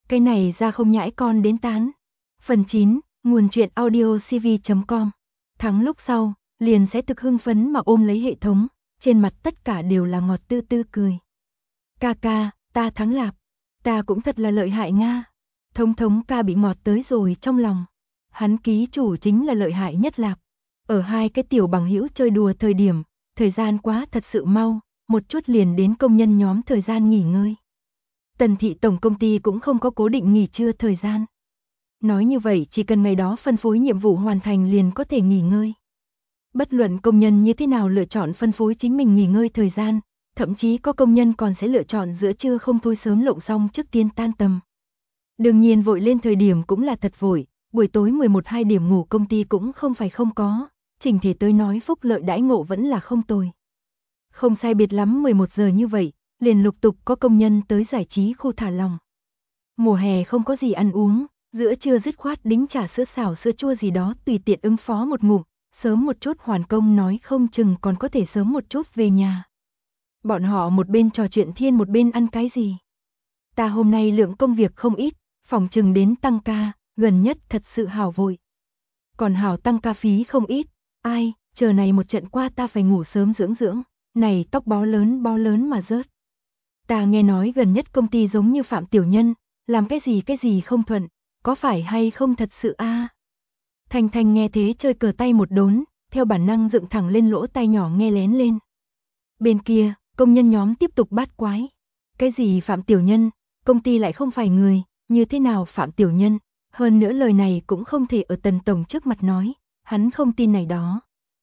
Cái này ra không nhãi con đến tán. Phần 9, nguồn truyện audio cv.com. Thắng lúc sau, liền sẽ thực hưng phấn mà ôm lấy hệ thống, trên mặt tất cả đều là ngọt tư tư cười. Ca ca, ta thắng lạp, ta cũng thật là lợi hại nga. Thống ca bị ngọt tới rồi trong lòng. Hắn ký chủ chính là lợi hại nhất lạp. Ở hai cái tiểu bằng hữu chơi đùa thời điểm, thời gian quá thật sự mau, một chút liền đến công nhân nhóm thời gian nghỉ ngơi. Tần thị tổng công ty cũng không có cố định nghỉ trưa thời gian. Nói như vậy chỉ cần ngày đó phân phối nhiệm vụ hoàn thành liền có thể nghỉ ngơi. Bất luận công nhân như thế nào lựa chọn phân phối chính mình nghỉ ngơi thời gian, thậm chí có công nhân còn sẽ lựa chọn giữa trưa không thôi sớm lộng xong trước tiên tan tầm. Đương nhiên vội lên thời điểm cũng là thật vội, buổi tối 11-2 điểm ngủ công ty cũng không phải không có, chỉnh thể tới nói phúc lợi đãi ngộ vẫn là không tồi. Không sai biệt lắm 11 giờ như vậy, liền lục tục có công nhân tới giải trí khu thả lỏng. Mùa hè không có gì ăn uống, giữa trưa dứt khoát đính trà sữa xào sữa chua gì đó tùy tiện ứng phó một ngụm, sớm một chút hoàn công nói không chừng còn có thể sớm một chút về nhà. Bọn họ một bên trò chuyện thiên một bên ăn cái gì. Ta hôm nay lượng công việc không ít, phòng chừng đến tăng ca, gần nhất thật sự hảo vội. Còn hảo tăng ca phí không ít, ai, chờ này một trận qua ta phải ngủ sớm dưỡng dưỡng, này tóc bó lớn mà rớt. Ta nghe nói gần nhất công ty giống như Phạm Tiểu Nhân, làm cái gì không thuận, có phải hay không thật sự a? Thanh Thanh nghe thế chơi cờ tay một đốn, theo bản năng dựng thẳng lên lỗ tai nhỏ nghe lén lên. Bên kia, công nhân nhóm tiếp tục bát quái. Cái gì Phạm Tiểu Nhân, công ty lại không phải người, như thế nào Phạm Tiểu Nhân, hơn nữa lời này cũng không thể ở Tần Tổng trước mặt nói, hắn không tin này đó.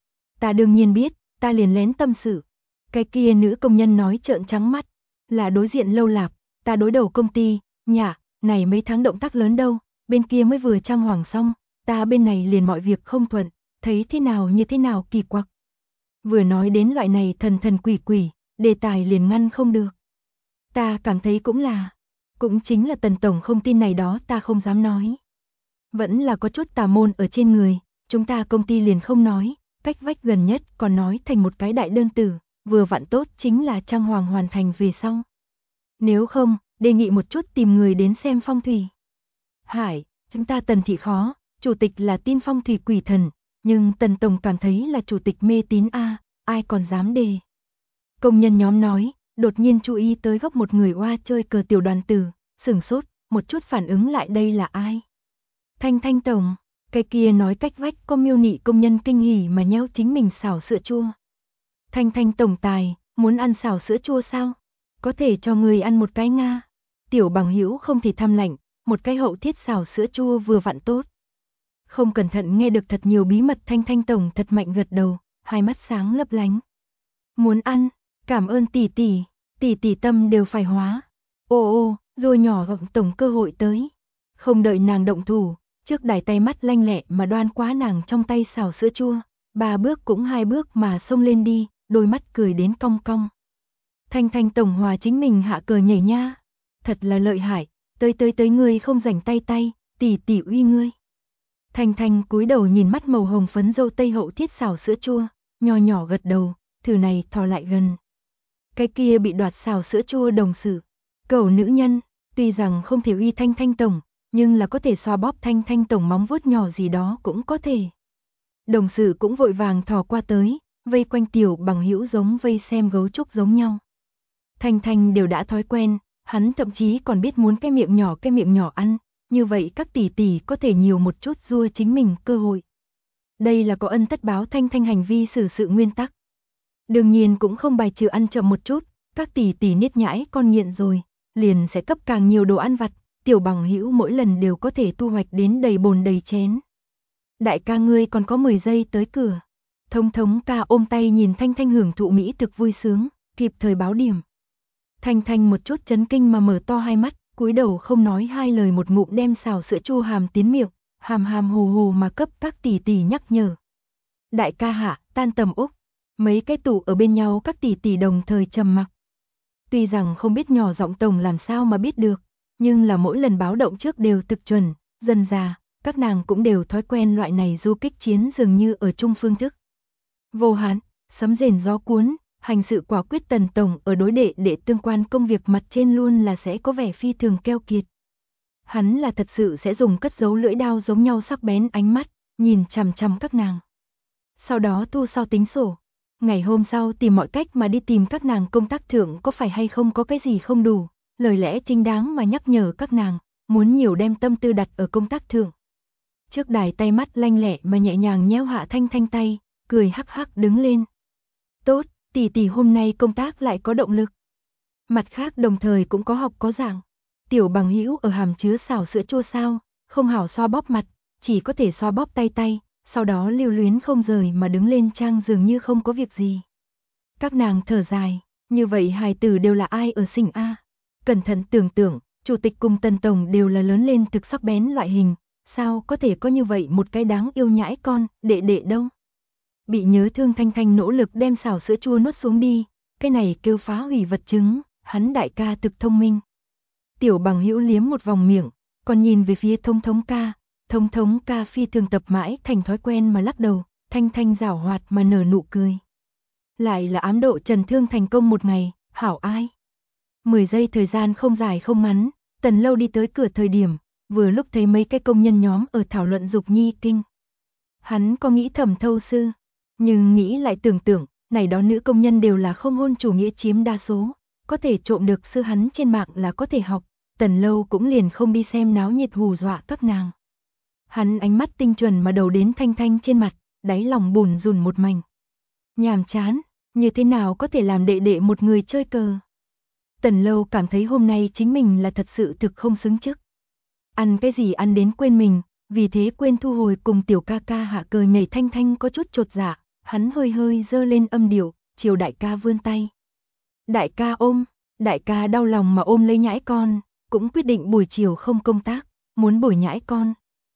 Ta đương nhiên biết, ta liền lén tâm sự. Cái kia nữ công nhân nói trợn trắng mắt, là đối diện Lâu Lạp, ta đối đầu công ty, nhả, này mấy tháng động tác lớn đâu, bên kia mới vừa trang hoàng xong, ta bên này liền mọi việc không thuận, thấy thế nào như thế nào kỳ quặc. Vừa nói đến loại này thần quỷ, đề tài liền ngăn không được. Ta cảm thấy cũng chính là Tần Tổng không tin này đó ta không dám nói. Vẫn là có chút tà môn ở trên người, chúng ta công ty liền không nói, cách vách gần nhất còn nói thành một cái đại đơn tử, vừa vặn tốt chính là trang hoàng hoàn thành về sau. Nếu không, đề nghị một chút tìm người đến xem phong thủy. Hải, chúng ta Tần thị khó, chủ tịch là tin phong thủy quỷ thần, nhưng Tần Tổng cảm thấy là chủ tịch mê tín a, ai còn dám đề. Công nhân nhóm nói, đột nhiên chú ý tới góc một người oa chơi cờ tiểu đoàn tử, sửng sốt, một chút phản ứng lại đây là ai. Thanh Tổng, cái kia nói cách vách có miêu nị công nhân kinh hỉ mà nheo chính mình xào sữa chua. Thanh Tổng tài, muốn ăn xào sữa chua sao? Có thể cho người ăn một cái nga. Tiểu bằng hữu không thể tham lạnh, một cái hậu thiết xào sữa chua vừa vặn tốt. Không cẩn thận nghe được thật nhiều bí mật Thanh Tổng thật mạnh gật đầu, hai mắt sáng lấp lánh. Muốn ăn, cảm ơn tỷ tâm đều phải hóa. Ô, rồi nhỏ gọng Tổng cơ hội tới. Không đợi nàng động thủ, trước đài tay mắt lanh lẹ mà đoan quá nàng trong tay xào sữa chua, 3 bước cũng 2 bước mà xông lên đi, đôi mắt cười đến cong cong. Thanh Tổng hòa chính mình hạ cờ nhảy nha, thật là lợi hại, tới ngươi không rảnh tay, tỷ uy ngươi. Thanh cúi đầu nhìn mắt màu hồng phấn dâu tây hậu thiết xào sữa chua, nho nhỏ gật đầu, thử này thò lại gần. Cái kia bị đoạt xào sữa chua đồng sự, cẩu nữ nhân, tuy rằng không thể uy Thanh Tổng, nhưng là có thể xoa bóp Thanh Tổng móng vuốt nhỏ gì đó cũng có thể. Đồng sự cũng vội vàng thò qua tới, vây quanh tiểu bằng hữu giống vây xem gấu trúc giống nhau. Thanh đều đã thói quen, hắn thậm chí còn biết muốn cái miệng nhỏ ăn, như vậy các tỷ có thể nhiều một chút rua chính mình cơ hội. Đây là có ân tất báo Thanh hành vi xử sự nguyên tắc. Đương nhiên cũng không bài trừ ăn chậm một chút, các tỷ niết nhãi con nghiện rồi, liền sẽ cấp càng nhiều đồ ăn vặt, tiểu bằng hữu mỗi lần đều có thể thu hoạch đến đầy bồn đầy chén. Đại ca ngươi còn có 10 giây tới cửa. Thống ca ôm tay nhìn Thanh hưởng thụ mỹ thực vui sướng, kịp thời báo điểm. Thanh một chút chấn kinh mà mở to hai mắt, cúi đầu không nói hai lời một ngụm đem xào sữa chua hàm tiến miệng, hàm hồ mà cấp các tỷ nhắc nhở. Đại ca hạ, tan tầm Úc. Mấy cái tủ ở bên nhau các tỷ đồng thời trầm mặc. Tuy rằng không biết nhỏ giọng Tổng làm sao mà biết được, nhưng là mỗi lần báo động trước đều thực chuẩn, dần già, các nàng cũng đều thói quen loại này du kích chiến dường như ở chung phương thức. Vô hạn, sấm rền gió cuốn, hành sự quả quyết Tần Tổng ở đối đệ tương quan công việc mặt trên luôn là sẽ có vẻ phi thường keo kiệt. Hắn là thật sự sẽ dùng cất giấu lưỡi đao giống nhau sắc bén ánh mắt, nhìn chằm chằm các nàng. Sau đó thu sau tính sổ. Ngày hôm sau tìm mọi cách mà đi tìm các nàng công tác thượng có phải hay không có cái gì không đủ, lời lẽ chính đáng mà nhắc nhở các nàng, muốn nhiều đem tâm tư đặt ở công tác thượng. Trước đài tay mắt lanh lẹ mà nhẹ nhàng nhéo hạ Thanh Thanh tay, cười hắc hắc đứng lên. Tốt, tỷ tỷ hôm nay công tác lại có động lực. Mặt khác đồng thời cũng có học có giảng. Tiểu Bằng Hữu ở hàm chứa xào sữa chua sao, không hảo xoa bóp mặt, chỉ có thể xoa bóp tay, sau đó lưu luyến không rời mà đứng lên trang dường như không có việc gì. Các nàng thở dài, như vậy hài tử đều là ai ở sinh a? Cẩn thận tưởng tượng, chủ tịch cùng Tần tổng đều là lớn lên thực sắc bén loại hình, sao có thể có như vậy một cái đáng yêu nhãi con, đệ đệ đâu? Bị nhớ thương Thanh Thanh nỗ lực đem xào sữa chua nuốt xuống đi, cái này kêu phá hủy vật chứng, hắn đại ca thực thông minh. Tiểu Bằng Hữu liếm một vòng miệng, còn nhìn về phía Thống Thống ca phi thường tập mãi thành thói quen mà lắc đầu, Thanh Thanh giảo hoạt mà nở nụ cười. Lại là ám độ trần thương thành công một ngày, hảo ai. 10 giây thời gian không dài không ngắn, Tần Lâu đi tới cửa thời điểm, vừa lúc thấy mấy cái công nhân nhóm ở thảo luận dục nhi kinh. Hắn có nghĩ thầm thâu sư, nhưng nghĩ lại tưởng tượng, này đó nữ công nhân đều là không hôn chủ nghĩa chiếm đa số, có thể trộm được sư hắn trên mạng là có thể học, Tần Lâu cũng liền không đi xem náo nhiệt hù dọa các nàng. Hắn ánh mắt tinh chuẩn mà đầu đến Thanh Thanh trên mặt, đáy lòng bùn rùn một mảnh. Nhàm chán, như thế nào có thể làm đệ đệ một người chơi cờ. Tần Lâu cảm thấy hôm nay chính mình là thật sự thực không xứng chức. Ăn cái gì ăn đến quên mình, vì thế quên thu hồi cùng tiểu ca ca hạ cờ nhảy. Thanh Thanh có chút chột dạ, hắn hơi hơi giơ lên âm điệu, chiều đại ca vươn tay. Đại ca ôm, đại ca đau lòng mà ôm lấy nhãi con, cũng quyết định buổi chiều không công tác, muốn bồi nhãi con.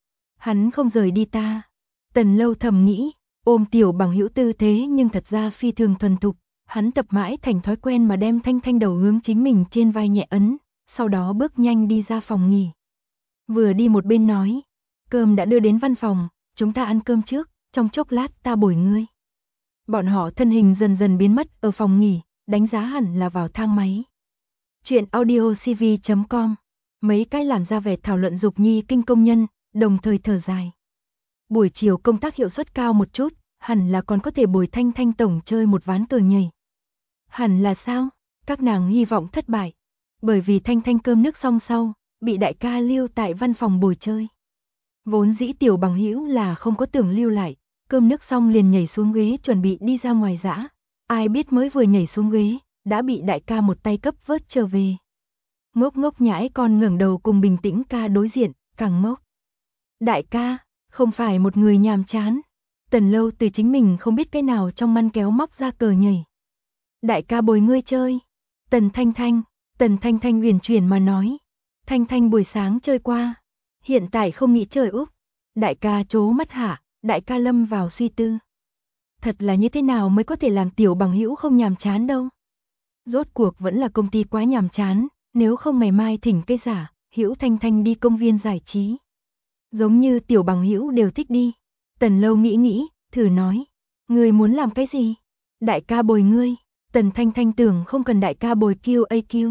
Hắn không rời đi ta. Tần Lâu thầm nghĩ, ôm Tiểu Bằng Hữu tư thế nhưng thật ra phi thường thuần thục, hắn tập mãi thành thói quen mà đem Thanh Thanh đầu hướng chính mình trên vai nhẹ ấn, sau đó bước nhanh đi ra phòng nghỉ. Vừa đi một bên nói, cơm đã đưa đến văn phòng, chúng ta ăn cơm trước, trong chốc lát ta bồi ngươi. Bọn họ thân hình dần dần biến mất ở phòng nghỉ, đánh giá hẳn là vào thang máy. Chuyện audiocv.com. Mấy cái làm ra vẻ thảo luận dục nhi kinh công nhân, đồng thời thở dài. Buổi chiều công tác hiệu suất cao một chút, hẳn là còn có thể bồi Thanh Thanh tổng chơi một ván cờ nhảy. Hẳn là sao? Các nàng hy vọng thất bại. Bởi vì Thanh Thanh cơm nước xong sau, bị đại ca lưu tại văn phòng bồi chơi. Vốn dĩ Tiểu Bằng Hữu là không có tưởng lưu lại, cơm nước xong liền nhảy xuống ghế chuẩn bị đi ra ngoài dã. Ai biết mới vừa nhảy xuống ghế, đã bị đại ca một tay cấp vớt trở về. Ngốc ngốc nhãi con ngẩng đầu cùng bình tĩnh ca đối diện, càng ngốc. Đại ca, không phải một người nhàm chán. Tần Lâu từ chính mình không biết cái nào trong măn kéo móc ra cờ nhảy. Đại ca bồi ngươi chơi. Tần Thanh Thanh uyển chuyển mà nói. Thanh Thanh buổi sáng chơi qua, hiện tại không nghĩ chơi Úc. Đại ca trố mắt hạ, đại ca lâm vào suy tư. Thật là như thế nào mới có thể làm Tiểu Bằng Hữu không nhàm chán đâu. Rốt cuộc vẫn là công ty quá nhàm chán, nếu không ngày mai thỉnh cái giả, Hữu Thanh Thanh đi công viên giải trí. Giống như Tiểu Bằng Hữu đều thích đi. Tần Lâu nghĩ, thử nói. Ngươi muốn làm cái gì? Đại ca bồi ngươi. Tần Thanh Thanh tưởng không cần đại ca bồi QAQ.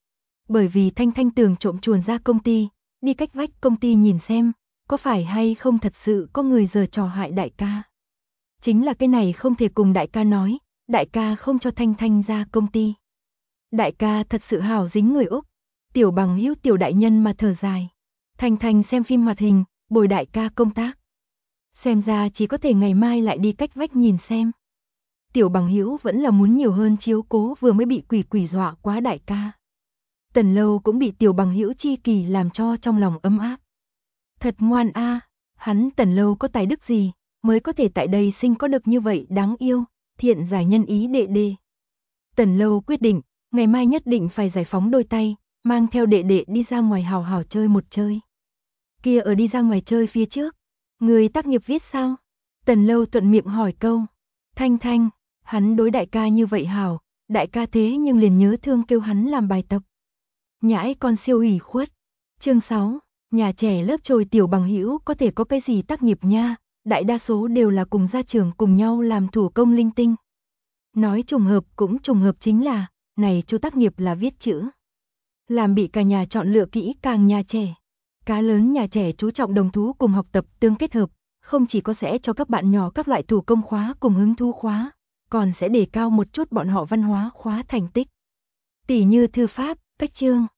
Bởi vì Thanh Thanh tưởng trộm chuồn ra công ty, đi cách vách công ty nhìn xem, có phải hay không thật sự có người giở trò hại đại ca. Chính là cái này không thể cùng đại ca nói, đại ca không cho Thanh Thanh ra công ty. Đại ca thật sự hảo dính người Úc. Tiểu Bằng Hữu tiểu đại nhân mà thở dài. Thanh Thanh xem phim hoạt hình, bồi đại ca công tác. Xem ra chỉ có thể ngày mai lại đi cách vách nhìn xem. Tiểu Bằng Hữu vẫn là muốn nhiều hơn chiếu cố vừa mới bị quỷ dọa quá đại ca. Tần Lâu cũng bị Tiểu Bằng Hữu chi kỳ làm cho trong lòng ấm áp. Thật ngoan a, hắn Tần Lâu có tài đức gì, mới có thể tại đây sinh có được như vậy đáng yêu, thiện giải nhân ý đệ đệ. Tần Lâu quyết định, ngày mai nhất định phải giải phóng đôi tay, mang theo đệ đệ đi ra ngoài hào hào chơi một chơi. Kia ở đi ra ngoài chơi phía trước, người tác nghiệp viết sao? Tần Lâu thuận miệng hỏi câu. Thanh Thanh, hắn đối đại ca như vậy hảo, đại ca thế nhưng liền nhớ thương kêu hắn làm bài tập. Nhãi con siêu ủy khuất. Chương 6, nhà trẻ lớp trồi Tiểu Bằng Hữu có thể có cái gì tác nghiệp nha, đại đa số đều là cùng gia trưởng cùng nhau làm thủ công linh tinh. Nói trùng hợp cũng trùng hợp chính là, này chú tác nghiệp là viết chữ. Làm bị cả nhà chọn lựa kỹ càng nhà trẻ. Cá lớn nhà trẻ chú trọng đồng thú cùng học tập tương kết hợp, không chỉ có sẽ cho các bạn nhỏ các loại thủ công khóa cùng hứng thú khóa, còn sẽ đề cao một chút bọn họ văn hóa khóa thành tích. Tỉ như thư pháp, cách chương,